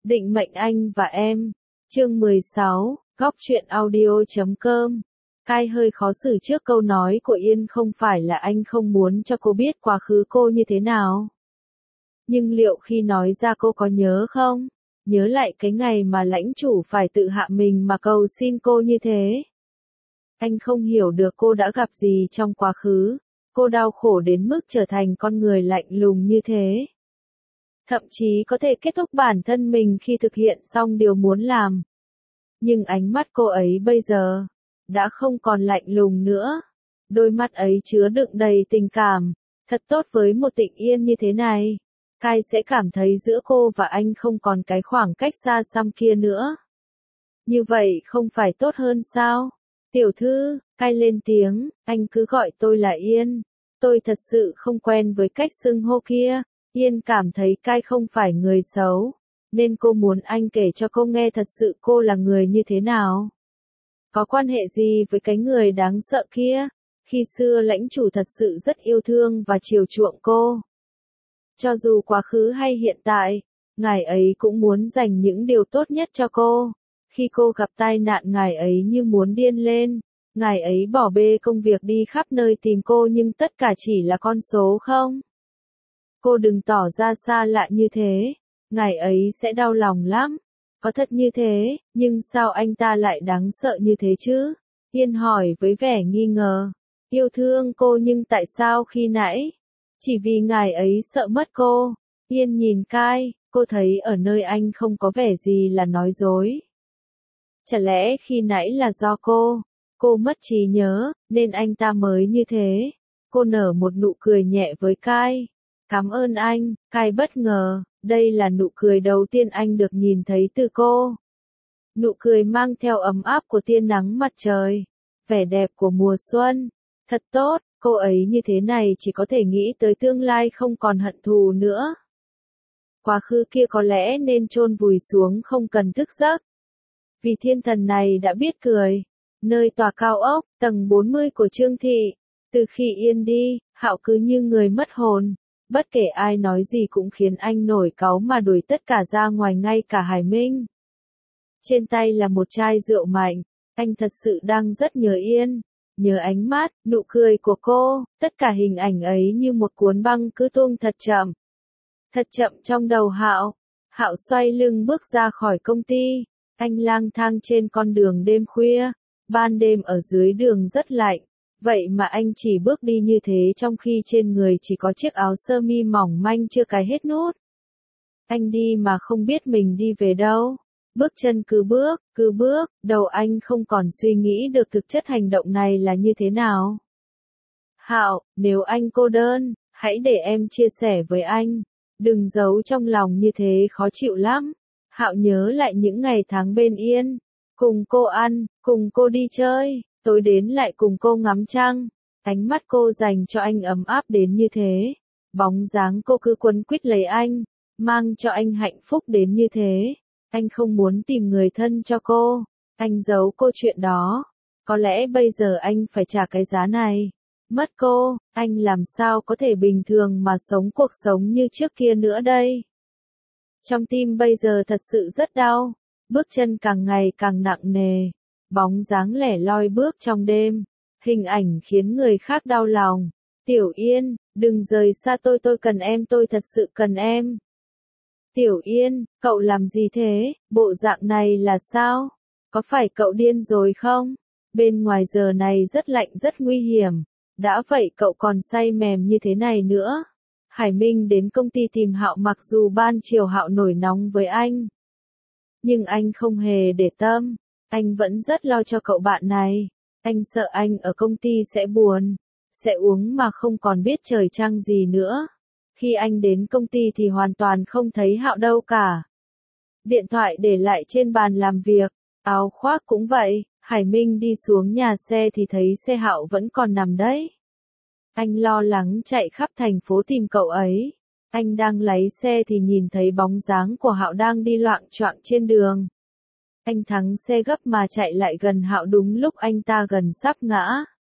Định mệnh anh và em. Chương 16, góc truyện audio.com. Kai hơi khó xử trước câu nói của Yên, không phải là anh không muốn cho cô biết quá khứ cô như thế nào. Nhưng liệu khi nói ra cô có nhớ không? Nhớ lại cái ngày mà lãnh chủ phải tự hạ mình mà cầu xin cô như thế. Anh không hiểu được cô đã gặp gì trong quá khứ. Cô đau khổ đến mức trở thành con người lạnh lùng như thế. Thậm chí có thể kết thúc bản thân mình khi thực hiện xong điều muốn làm. Nhưng ánh mắt cô ấy bây giờ đã không còn lạnh lùng nữa. Đôi mắt ấy chứa đựng đầy tình cảm. Thật tốt với một Tịnh Yên như thế này. Kai sẽ cảm thấy giữa cô và anh không còn cái khoảng cách xa xăm kia nữa. Như vậy không phải tốt hơn sao? Tiểu thư, Kai lên tiếng, anh cứ gọi tôi là Yên. Tôi thật sự không quen với cách xưng hô kia. Yên cảm thấy Kai không phải người xấu, nên cô muốn anh kể cho cô nghe thật sự cô là người như thế nào. Có quan hệ gì với cái người đáng sợ kia? Khi xưa lãnh chủ thật sự rất yêu thương và chiều chuộng cô. Cho dù quá khứ hay hiện tại, ngài ấy cũng muốn dành những điều tốt nhất cho cô. Khi cô gặp tai nạn ngài ấy như muốn điên lên. Ngài ấy bỏ bê công việc đi khắp nơi tìm cô nhưng tất cả chỉ là con số không? Cô đừng tỏ ra xa lạ như thế, ngài ấy sẽ đau lòng lắm. Có thật như thế, nhưng sao anh ta lại đáng sợ như thế chứ? Yên hỏi với vẻ nghi ngờ. Yêu thương cô nhưng tại sao khi nãy? Chỉ vì ngài ấy sợ mất cô. Yên nhìn Kai, cô thấy ở nơi anh không có vẻ gì là nói dối. Chả lẽ khi nãy là do cô mất trí nhớ, nên anh ta mới như thế? Cô nở một nụ cười nhẹ với Kai. Cảm ơn anh, Kai bất ngờ, đây là nụ cười đầu tiên anh được nhìn thấy từ cô. Nụ cười mang theo ấm áp của tia nắng mặt trời, vẻ đẹp của mùa xuân. Thật tốt, cô ấy như thế này chỉ có thể nghĩ tới tương lai không còn hận thù nữa. Quá khứ kia có lẽ nên chôn vùi xuống không cần thức giấc. Vì thiên thần này đã biết cười. Nơi tòa cao ốc, tầng 40 của Trương Thị. Từ khi Yên đi, Hạo cứ như người mất hồn. Bất kể ai nói gì cũng khiến anh nổi cáu mà đuổi tất cả ra ngoài, ngay cả Hải Minh. Trên tay là một chai rượu mạnh, anh thật sự đang rất nhớ Yên, nhớ ánh mắt, nụ cười của cô, tất cả hình ảnh ấy như một cuốn băng cứ tung thật chậm. Thật chậm trong đầu Hạo. Hạo xoay lưng bước ra khỏi công ty, anh lang thang trên con đường đêm khuya, ban đêm ở dưới đường rất lạnh. Vậy mà anh chỉ bước đi như thế trong khi trên người chỉ có chiếc áo sơ mi mỏng manh chưa cài hết nút. Anh đi mà không biết mình đi về đâu. Bước chân cứ bước, đầu anh không còn suy nghĩ được thực chất hành động này là như thế nào. Hạo, nếu anh cô đơn, hãy để em chia sẻ với anh. Đừng giấu trong lòng như thế khó chịu lắm. Hạo nhớ lại những ngày tháng bên Yên. Cùng cô ăn, cùng cô đi chơi. Tối đến lại cùng cô ngắm trăng, ánh mắt cô dành cho anh ấm áp đến như thế. Bóng dáng cô cứ quấn quýt lấy anh, mang cho anh hạnh phúc đến như thế. Anh không muốn tìm người thân cho cô, anh giấu cô chuyện đó. Có lẽ bây giờ anh phải trả cái giá này. Mất cô, anh làm sao có thể bình thường mà sống cuộc sống như trước kia nữa đây. Trong tim bây giờ thật sự rất đau, bước chân càng ngày càng nặng nề. Bóng dáng lẻ loi bước trong đêm, hình ảnh khiến người khác đau lòng. Tiểu Yên, đừng rời xa tôi cần em, tôi thật sự cần em. Tiểu Yên, cậu làm gì thế, bộ dạng này là sao? Có phải cậu điên rồi không? Bên ngoài giờ này rất lạnh rất nguy hiểm, đã vậy cậu còn say mềm như thế này nữa. Hải Minh đến công ty tìm Hạo, mặc dù ban chiều Hạo nổi nóng với anh. Nhưng anh không hề để tâm. Anh vẫn rất lo cho cậu bạn này. Anh sợ anh ở công ty sẽ buồn, sẽ uống mà không còn biết trời trăng gì nữa. Khi anh đến công ty thì hoàn toàn không thấy Hạo đâu cả. Điện thoại để lại trên bàn làm việc, áo khoác cũng vậy. Hải Minh đi xuống nhà xe thì thấy xe Hạo vẫn còn nằm đấy. Anh lo lắng chạy khắp thành phố tìm cậu ấy. Anh đang lái xe thì nhìn thấy bóng dáng của Hạo đang đi loạng choạng trên đường. Anh thắng xe gấp mà chạy lại gần Hạo đúng lúc anh ta gần sắp ngã.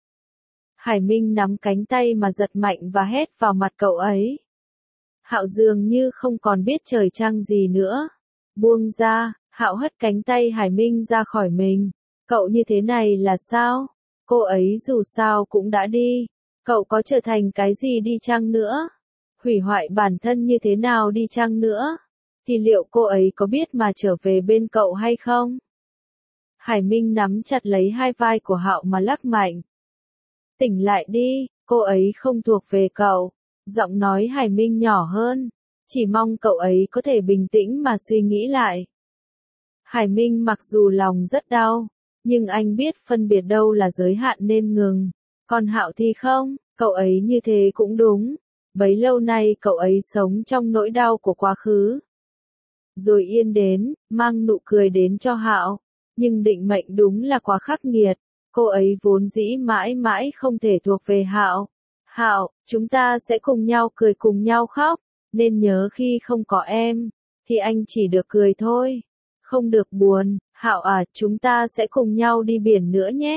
Hải Minh nắm cánh tay mà giật mạnh và hét vào mặt cậu ấy. Hạo dường như không còn biết trời trăng gì nữa. Buông ra, Hạo hất cánh tay Hải Minh ra khỏi mình. Cậu như thế này là sao? Cô ấy dù sao cũng đã đi. Cậu có trở thành cái gì đi chăng nữa? Hủy hoại bản thân như thế nào đi chăng nữa? Thì liệu cô ấy có biết mà trở về bên cậu hay không? Hải Minh nắm chặt lấy hai vai của Hạo mà lắc mạnh. Tỉnh lại đi, cô ấy không thuộc về cậu. Giọng nói Hải Minh nhỏ hơn. Chỉ mong cậu ấy có thể bình tĩnh mà suy nghĩ lại. Hải Minh mặc dù lòng rất đau, nhưng anh biết phân biệt đâu là giới hạn nên ngừng. Còn Hạo thì không, cậu ấy như thế cũng đúng. Bấy lâu nay cậu ấy sống trong nỗi đau của quá khứ. Rồi Yên đến, mang nụ cười đến cho Hạo. Nhưng định mệnh đúng là quá khắc nghiệt. Cô ấy vốn dĩ mãi mãi không thể thuộc về Hạo. Hạo, chúng ta sẽ cùng nhau cười cùng nhau khóc. Nên nhớ khi không có em, thì anh chỉ được cười thôi. Không được buồn, Hạo à, chúng ta sẽ cùng nhau đi biển nữa nhé.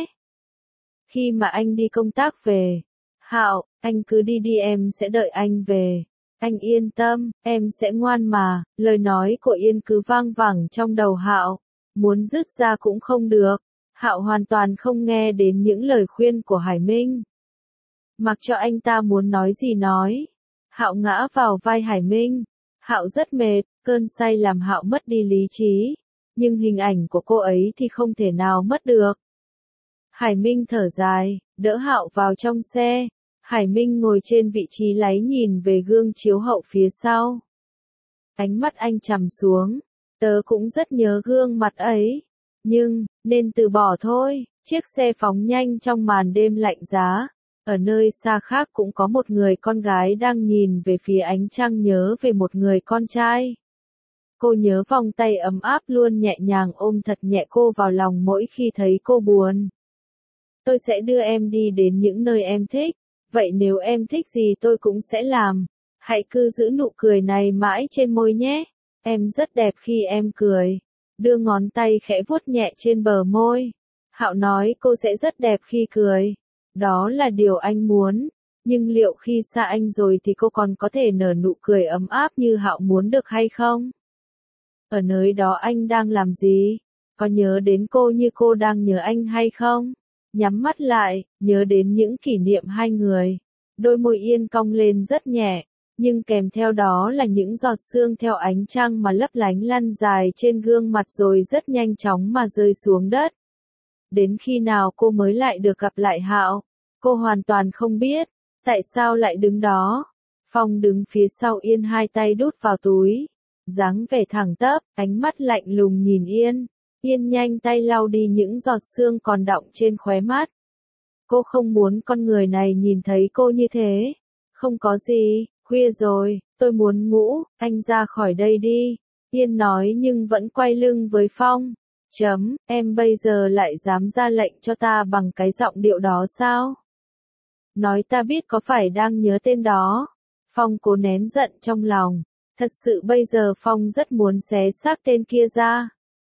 Khi mà anh đi công tác về, Hạo, anh cứ đi đi, em sẽ đợi anh về. Anh yên tâm, em sẽ ngoan mà. Lời nói của Yên cứ vang vẳng trong đầu Hạo, muốn dứt ra cũng không được. Hạo hoàn toàn không nghe đến những lời khuyên của Hải Minh. Mặc cho anh ta muốn nói gì nói. Hạo ngã vào vai Hải Minh. Hạo rất mệt, cơn say làm Hạo mất đi lý trí. Nhưng hình ảnh của cô ấy thì không thể nào mất được. Hải Minh thở dài, đỡ Hạo vào trong xe. Hải Minh ngồi trên vị trí lái nhìn về gương chiếu hậu phía sau. Ánh mắt anh trầm xuống. Tớ cũng rất nhớ gương mặt ấy. Nhưng, nên từ bỏ thôi. Chiếc xe phóng nhanh trong màn đêm lạnh giá. Ở nơi xa khác cũng có một người con gái đang nhìn về phía ánh trăng, nhớ về một người con trai. Cô nhớ vòng tay ấm áp luôn nhẹ nhàng ôm thật nhẹ cô vào lòng mỗi khi thấy cô buồn. Tôi sẽ đưa em đi đến những nơi em thích. Vậy nếu em thích gì tôi cũng sẽ làm. Hãy cứ giữ nụ cười này mãi trên môi nhé. Em rất đẹp khi em cười. Đưa ngón tay khẽ vuốt nhẹ trên bờ môi. Hạo nói cô sẽ rất đẹp khi cười. Đó là điều anh muốn. Nhưng liệu khi xa anh rồi thì cô còn có thể nở nụ cười ấm áp như Hạo muốn được hay không? Ở nơi đó anh đang làm gì? Có nhớ đến cô như cô đang nhớ anh hay không? Nhắm mắt lại, nhớ đến những kỷ niệm hai người. Đôi môi Yên cong lên rất nhẹ, nhưng kèm theo đó là những giọt sương theo ánh trăng mà lấp lánh lăn dài trên gương mặt rồi rất nhanh chóng mà rơi xuống đất. Đến khi nào cô mới lại được gặp lại Hạo? Cô hoàn toàn không biết. Tại sao lại đứng đó? Phong đứng phía sau Yên, hai tay đút vào túi. Dáng vẻ thẳng tắp, ánh mắt lạnh lùng nhìn Yên. Yên nhanh tay lau đi những giọt sương còn đọng trên khóe mắt. Cô không muốn con người này nhìn thấy cô như thế. Không có gì, khuya rồi, tôi muốn ngủ, anh ra khỏi đây đi. Yên nói nhưng vẫn quay lưng với Phong. Em bây giờ lại dám ra lệnh cho ta bằng cái giọng điệu đó sao? Nói ta biết có phải đang nhớ tên đó. Phong cố nén giận trong lòng. Thật sự bây giờ Phong rất muốn xé xác tên kia ra.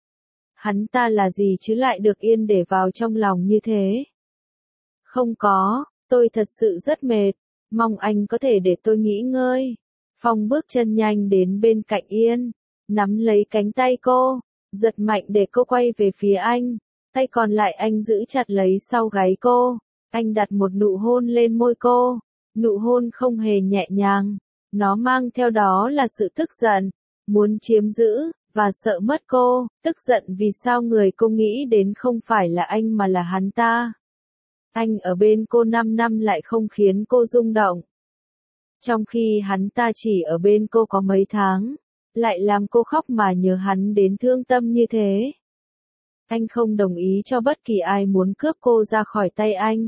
Hắn ta là gì chứ lại được Yên để vào trong lòng như thế? Không có, tôi thật sự rất mệt. Mong anh có thể để tôi nghỉ ngơi. Phong bước chân nhanh đến bên cạnh Yên. Nắm lấy cánh tay cô. Giật mạnh để cô quay về phía anh. Tay còn lại anh giữ chặt lấy sau gáy cô. Anh đặt một nụ hôn lên môi cô. Nụ hôn không hề nhẹ nhàng. Nó mang theo đó là sự tức giận. Muốn chiếm giữ, và sợ mất cô. Tức giận vì sao người cô nghĩ đến không phải là anh mà là hắn ta. Anh ở bên cô 5 năm lại không khiến cô rung động. Trong khi hắn ta chỉ ở bên cô có mấy tháng. Lại làm cô khóc mà nhớ hắn đến thương tâm như thế. Anh không đồng ý cho bất kỳ ai muốn cướp cô ra khỏi tay anh.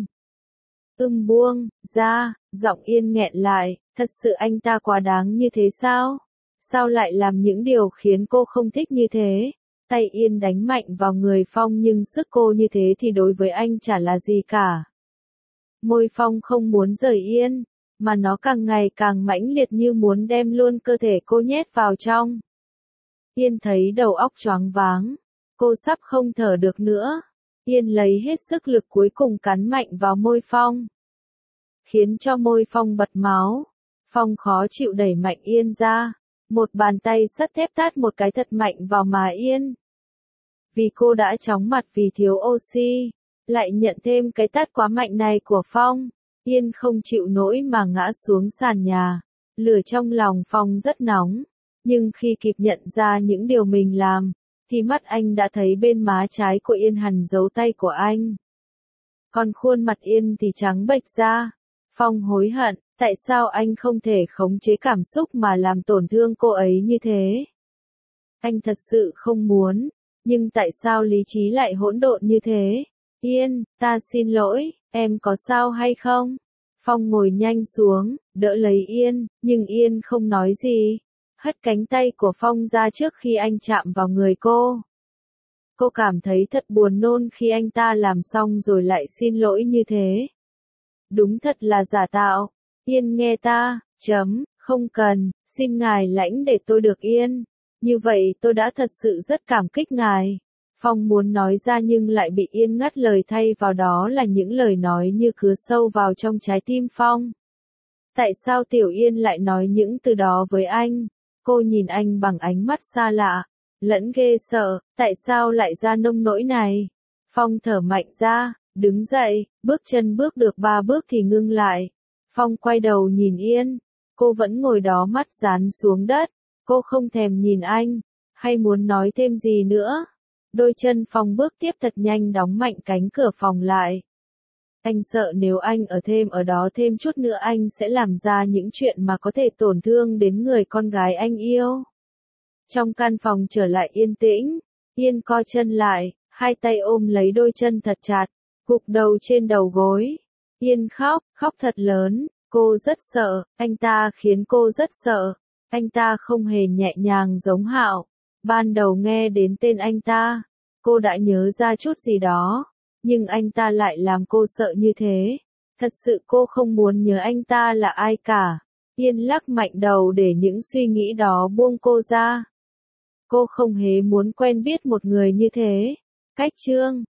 Buông ra, giọng Yên nghẹn lại, thật sự anh ta quá đáng như thế sao? Sao lại làm những điều khiến cô không thích như thế? Tay Yên đánh mạnh vào người Phong nhưng sức cô như thế thì đối với anh chả là gì cả. Môi Phong không muốn rời Yên, mà nó càng ngày càng mãnh liệt như muốn đem luôn cơ thể cô nhét vào trong. Yên thấy đầu óc choáng váng, cô sắp không thở được nữa. Yên lấy hết sức lực cuối cùng cắn mạnh vào môi Phong, khiến cho môi Phong bật máu. Phong khó chịu đẩy mạnh Yên ra, Một bàn tay sắt thép tát một cái thật mạnh vào má Yên. Vì cô đã chóng mặt vì thiếu oxy, lại nhận thêm cái tát quá mạnh này của Phong. Yên không chịu nổi mà ngã xuống sàn nhà. Lửa trong lòng Phong rất nóng, nhưng khi kịp nhận ra những điều mình làm, thì mắt anh đã thấy bên má trái của Yên hằn dấu tay của anh. Còn khuôn mặt Yên thì trắng bệch ra. Phong hối hận, tại sao anh không thể khống chế cảm xúc mà làm tổn thương cô ấy như thế? Anh thật sự không muốn, nhưng tại sao lý trí lại hỗn độn như thế? Yên, ta xin lỗi, em có sao hay không? Phong ngồi nhanh xuống, đỡ lấy Yên, nhưng Yên không nói gì. Hất cánh tay của Phong ra trước khi anh chạm vào người cô. Cô cảm thấy thật buồn nôn khi anh ta làm xong rồi lại xin lỗi như thế. Đúng thật là giả tạo. Yên nghe ta, không cần, xin ngài lãnh để tôi được yên. Như vậy tôi đã thật sự rất cảm kích ngài. Phong muốn nói ra nhưng lại bị Yên ngắt lời, thay vào đó là những lời nói như cứa sâu vào trong trái tim Phong. Tại sao Tiểu Yên lại nói những từ đó với anh? Cô nhìn anh bằng ánh mắt xa lạ, lẫn ghê sợ, tại sao lại ra nông nỗi này? Phong thở mạnh ra, đứng dậy, bước chân bước được 3 bước thì ngưng lại. Phong quay đầu nhìn Yên, cô vẫn ngồi đó mắt dán xuống đất, cô không thèm nhìn anh, hay muốn nói thêm gì nữa. Đôi chân Phong bước tiếp thật nhanh đóng mạnh cánh cửa phòng lại. Anh sợ nếu anh ở đó thêm chút nữa anh sẽ làm ra những chuyện mà có thể tổn thương đến người con gái anh yêu. Trong căn phòng trở lại yên tĩnh, Yên co chân lại, hai tay ôm lấy đôi chân thật chặt, gục đầu trên đầu gối. Yên khóc thật lớn, cô rất sợ, anh ta khiến cô rất sợ. Anh ta không hề nhẹ nhàng giống Hạo. Ban đầu nghe đến tên anh ta, cô đã nhớ ra chút gì đó, nhưng anh ta lại làm cô sợ như thế. Thật sự cô không muốn nhớ anh ta là ai cả. Yên lắc mạnh đầu để những suy nghĩ đó buông cô ra. Cô không hề muốn quen biết một người như thế. Cách chương